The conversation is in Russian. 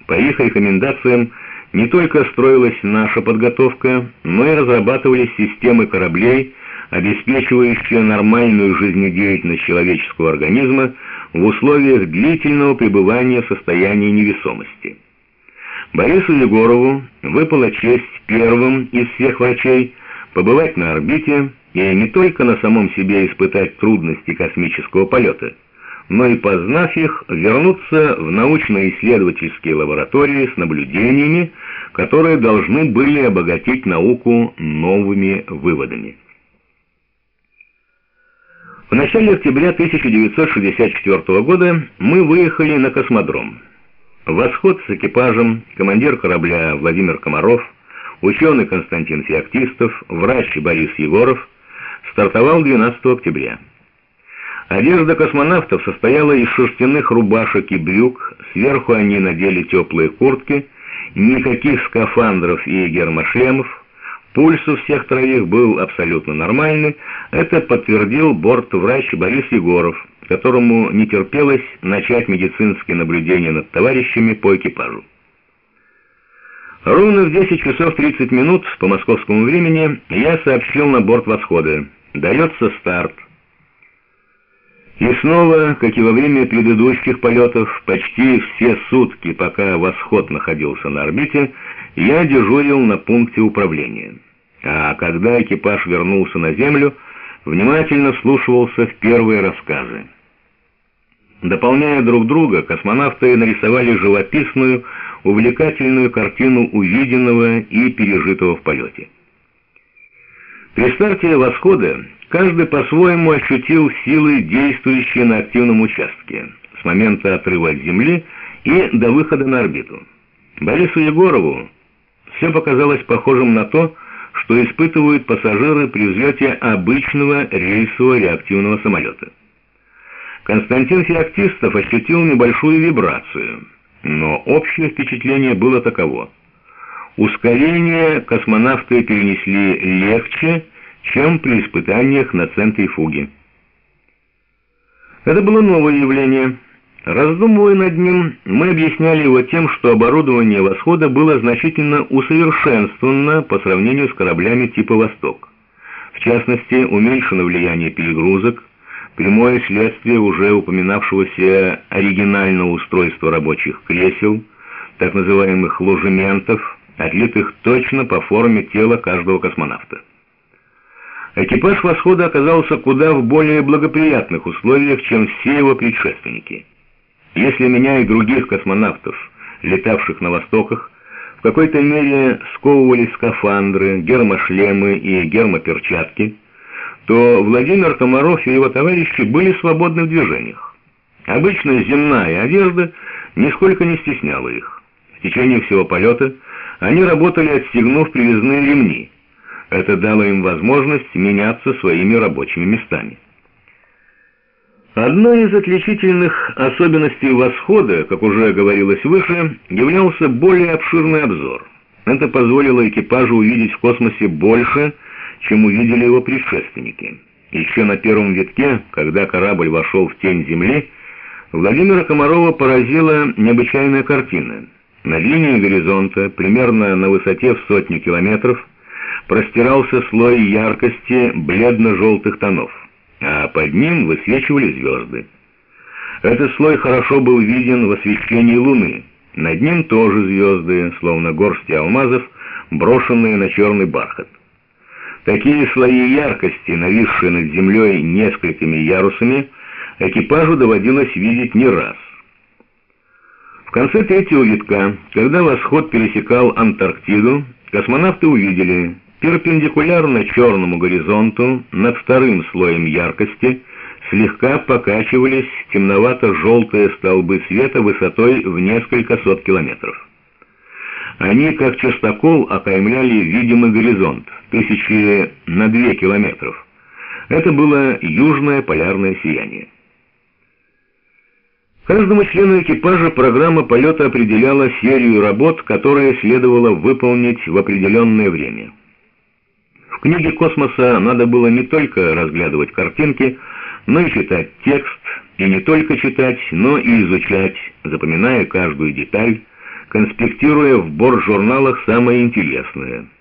По их рекомендациям не только строилась наша подготовка, но и разрабатывались системы кораблей, обеспечивающие нормальную жизнедеятельность человеческого организма в условиях длительного пребывания в состоянии невесомости. Борису Егорову выпала честь первым из всех врачей побывать на орбите и не только на самом себе испытать трудности космического полета, но и, познав их, вернуться в научно-исследовательские лаборатории с наблюдениями, которые должны были обогатить науку новыми выводами. В начале октября 1964 года мы выехали на космодром. Восход с экипажем, командир корабля Владимир Комаров, ученый Константин Феоктистов, врач Борис Егоров стартовал 12 октября. Одежда космонавтов состояла из шерстяных рубашек и брюк, сверху они надели теплые куртки, никаких скафандров и гермошлемов. Пульс у всех троих был абсолютно нормальный, это подтвердил бортврач Борис Егоров, которому не терпелось начать медицинские наблюдения над товарищами по экипажу. Ровно в 10 часов 30 минут по московскому времени я сообщил на борт восхода: дается старт. И снова, как и во время предыдущих полетов, почти все сутки, пока восход находился на орбите, я дежурил на пункте управления. А когда экипаж вернулся на Землю, внимательно вслушивался в первые рассказы. Дополняя друг друга, космонавты нарисовали живописную, увлекательную картину увиденного и пережитого в полете. При старте восхода каждый по-своему ощутил силы, действующие на активном участке, с момента отрыва от Земли и до выхода на орбиту. Борису Егорову все показалось похожим на то, что испытывают пассажиры при взлете обычного рейсового реактивного самолета. Константин Феоктистов ощутил небольшую вибрацию, но общее впечатление было таково: ускорение космонавты перенесли легче, чем при испытаниях на центрифуге. Это было новое явление. Раздумывая над ним, мы объясняли его тем, что оборудование восхода было значительно усовершенствовано по сравнению с кораблями типа «Восток». В частности, уменьшено влияние перегрузок, прямое следствие уже упоминавшегося оригинального устройства рабочих кресел, так называемых ложементов, отлитых точно по форме тела каждого космонавта. Экипаж восхода оказался куда в более благоприятных условиях, чем все его предшественники. Если меня и других космонавтов, летавших на «Востоках», в какой-то мере сковывали скафандры, гермошлемы и гермоперчатки, то Владимир Комаров и его товарищи были свободны в движениях. Обычно земная одежда нисколько не стесняла их. В течение всего полета они работали, отстегнув привязные ремни. Это дало им возможность меняться своими рабочими местами. Одной из отличительных особенностей восхода, как уже говорилось выше, являлся более обширный обзор. Это позволило экипажу увидеть в космосе больше, чем увидели его предшественники. Еще на первом витке, когда корабль вошел в тень Земли, Владимира Комарова поразила необычайная картина. Над линией горизонта, примерно на высоте в 100 километров, простирался слой яркости бледно-желтых тонов, а под ним высвечивали звезды. Этот слой хорошо был виден в освещении Луны. Над ним тоже звезды, словно горсти алмазов, брошенные на черный бархат. Такие слои яркости, нависшие над землей несколькими ярусами, экипажу доводилось видеть не раз. В конце третьего витка, когда восход пересекал Антарктиду, космонавты увидели: перпендикулярно черному горизонту, над вторым слоем яркости, слегка покачивались темновато-желтые столбы света высотой в несколько сот километров. Они, как частокол, окаймляли видимый горизонт, 1000 на 2 километров. Это было южное полярное сияние. Каждому члену экипажа программа полета определяла серию работ, которые следовало выполнить в определенное время. В книге космоса надо было не только разглядывать картинки, но и читать текст, и не только читать, но и изучать, запоминая каждую деталь, конспектируя в борт-журналах самое интересное.